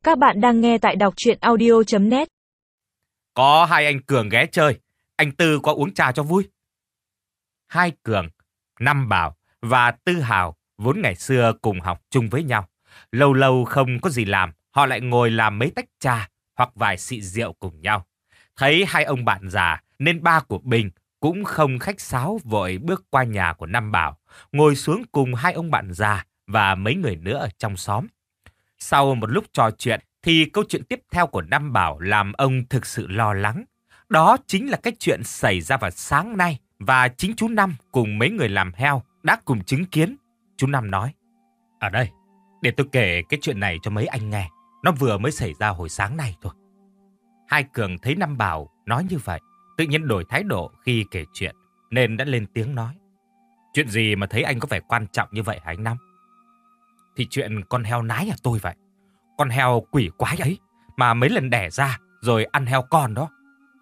Các bạn đang nghe tại đọc truyện audio.net. Có hai anh Cường ghé chơi, anh Tư qua uống trà cho vui. Hai Cường, Năm Bảo và Tư Hào vốn ngày xưa cùng học chung với nhau. Lâu lâu không có gì làm, họ lại ngồi làm mấy tách trà hoặc vài xị rượu cùng nhau. Thấy hai ông bạn già nên ba của Bình cũng không khách sáo, vội bước qua nhà của Năm Bảo, ngồi xuống cùng hai ông bạn già và mấy người nữa ở trong xóm. Sau một lúc trò chuyện thì câu chuyện tiếp theo của Năm Bảo làm ông thực sự lo lắng. Đó chính là cái chuyện xảy ra vào sáng nay và chính chú Năm cùng mấy người làm heo đã cùng chứng kiến. Chú Năm nói: "Ở đây, để tôi kể cái chuyện này cho mấy anh nghe. Nó vừa mới xảy ra hồi sáng nay thôi." Hai Cường thấy Năm Bảo nói như vậy, tự nhiên đổi thái độ khi kể chuyện, nên đã lên tiếng nói: "Chuyện gì mà thấy anh có vẻ quan trọng như vậy hả anh Năm?" "Thì chuyện con heo nái nhà tôi vậy. Con heo quỷ quái ấy mà mấy lần đẻ ra rồi ăn heo con đó."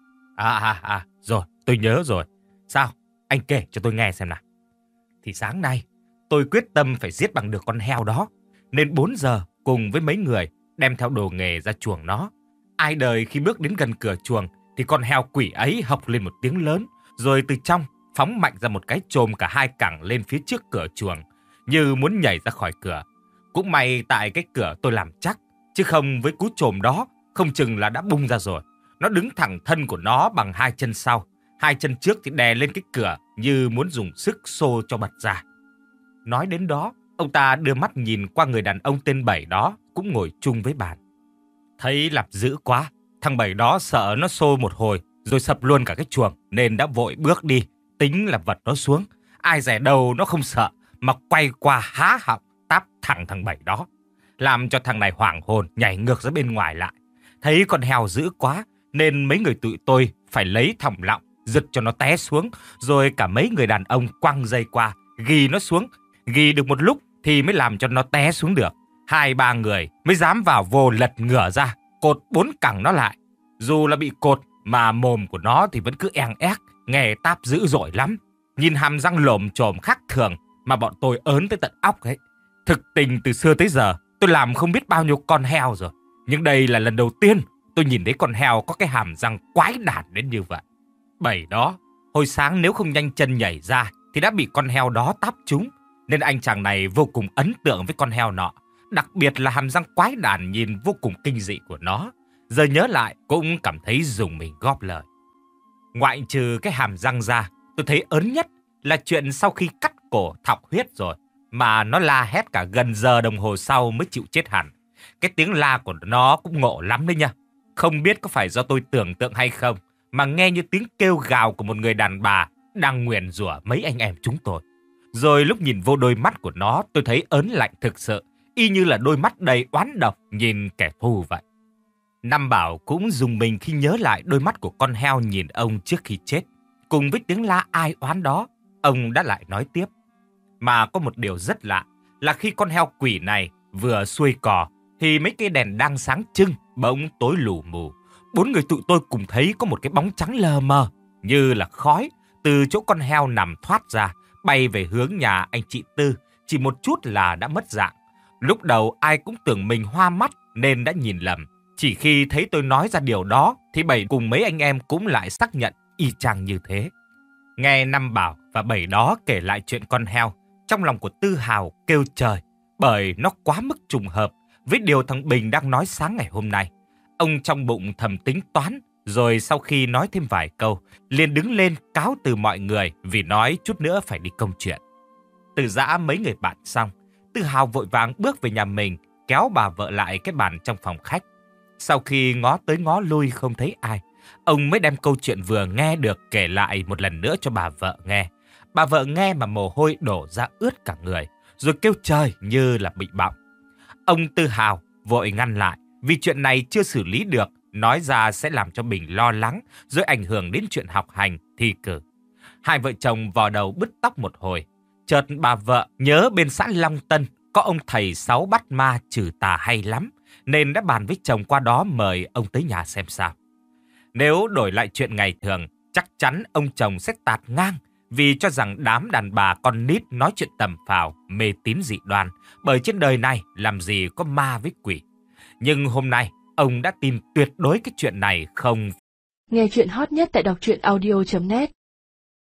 Rồi, tôi nhớ rồi. Sao? Anh kể cho tôi nghe xem nào." "Thì sáng nay, tôi quyết tâm phải giết bằng được con heo đó. Nên 4 giờ cùng với mấy người đem theo đồ nghề ra chuồng nó. Ai đời khi bước đến gần cửa chuồng thì con heo quỷ ấy hộc lên một tiếng lớn, rồi từ trong phóng mạnh ra một cái chồm cả hai cẳng lên phía trước cửa chuồng, như muốn nhảy ra khỏi cửa. Cũng may tại cái cửa tôi làm chắc, chứ không với cú chồm đó không chừng là đã bung ra rồi. Nó đứng thẳng thân của nó bằng hai chân sau, hai chân trước thì đè lên cái cửa như muốn dùng sức xô cho bật ra." Nói đến đó, ông ta đưa mắt nhìn qua người đàn ông tên Bảy đó cũng ngồi chung với bàn. Thấy làm dữ quá, thằng Bảy đó sợ nó xô một hồi rồi sập luôn cả cái chuồng, nên đã vội bước đi, tính là vật nó xuống. Ai dè đâu nó không sợ, mà quay qua há họng táp thẳng thằng Bảy đó, làm cho thằng này hoảng hồn nhảy ngược ra bên ngoài lại. Thấy con heo dữ quá nên mấy người tụi tôi phải lấy thòng lọng giật cho nó té xuống, rồi cả mấy người đàn ông quăng dây qua ghi nó xuống. Ghi được một lúc thì mới làm cho nó té xuống được. 2-3 người mới dám vào vô lật ngửa ra, cột 4 cẳng nó lại. Dù là bị cột mà mồm của nó thì vẫn cứ eng ép, nghe táp dữ dội lắm. Nhìn hàm răng lồm chồm khác thường mà bọn tôi ớn tới tận óc ấy. Thực tình từ xưa tới giờ tôi làm không biết bao nhiêu con heo rồi, nhưng đây là lần đầu tiên tôi nhìn thấy con heo có cái hàm răng quái đản đến như vậy. Bảy đó, hồi sáng nếu không nhanh chân nhảy ra thì đã bị con heo đó táp trúng, nên anh chàng này vô cùng ấn tượng với con heo nọ. Đặc biệt là hàm răng quái đản nhìn vô cùng kinh dị của nó. Giờ nhớ lại cũng cảm thấy rùng mình góp lời. Ngoại trừ cái hàm răng ra, tôi thấy ớn nhất là chuyện sau khi cắt cổ thọc huyết rồi mà nó la hét cả gần giờ đồng hồ sau mới chịu chết hẳn. Cái tiếng la của nó cũng ngộ lắm đấy nha. Không biết có phải do tôi tưởng tượng hay không, mà nghe như tiếng kêu gào của một người đàn bà đang nguyền rủa mấy anh em chúng tôi. Rồi lúc nhìn vô đôi mắt của nó, tôi thấy ớn lạnh thực sự, y như là đôi mắt đầy oán độc nhìn kẻ thù vậy. Năm Bảo cũng rùng mình khi nhớ lại đôi mắt của con heo nhìn ông trước khi chết. Cùng với tiếng la ai oán đó, ông đã lại nói tiếp: "Mà có một điều rất lạ là khi con heo quỷ này vừa xuôi cò thì mấy cây đèn đang sáng trưng bỗng tối lù mù. 4 người tụi tôi cùng thấy có một cái bóng trắng lờ mờ như là khói từ chỗ con heo nằm thoát ra, bay về hướng nhà anh chị Tư, chỉ một chút là đã mất dạng. Lúc đầu ai cũng tưởng mình hoa mắt nên đã nhìn lầm. Chỉ khi thấy tôi nói ra điều đó thì Bảy cùng mấy anh em cũng lại xác nhận y chang như thế." Nghe Năm Bảo và Bảy đó kể lại chuyện con heo, trong lòng của Tư Hào kêu trời, bởi nó quá mức trùng hợp với điều thằng Bình đang nói sáng ngày hôm nay. Ông trong bụng thầm tính toán, rồi sau khi nói thêm vài câu, liền đứng lên cáo từ mọi người vì nói chút nữa phải đi công chuyện. Từ giã mấy người bạn xong, Tư Hào vội vàng bước về nhà mình, kéo bà vợ lại cái bàn trong phòng khách. Sau khi ngó tới ngó lui không thấy ai, ông mới đem câu chuyện vừa nghe được kể lại một lần nữa cho bà vợ nghe. Bà vợ nghe mà mồ hôi đổ ra ướt cả người, rồi kêu trời như là bị bọng. Ông Tư Hào vội ngăn lại, vì chuyện này chưa xử lý được, nói ra sẽ làm cho Bình lo lắng, rồi ảnh hưởng đến chuyện học hành, thi cử. Hai vợ chồng vò đầu bứt tóc một hồi. Chợt bà vợ nhớ bên xã Long Tân có ông thầy 6 bắt ma trừ tà hay lắm, nên đã bàn với chồng qua đó mời ông tới nhà xem sao. Nếu đổi lại chuyện ngày thường, chắc chắn ông chồng sẽ tạt ngang, vì cho rằng đám đàn bà con nít nói chuyện tầm phào, mê tín dị đoan, bởi trên đời này làm gì có ma với quỷ. Nhưng hôm nay, ông đã tin tuyệt đối cái chuyện này không. Nghe chuyện hot nhất tại đọc truyện audio.net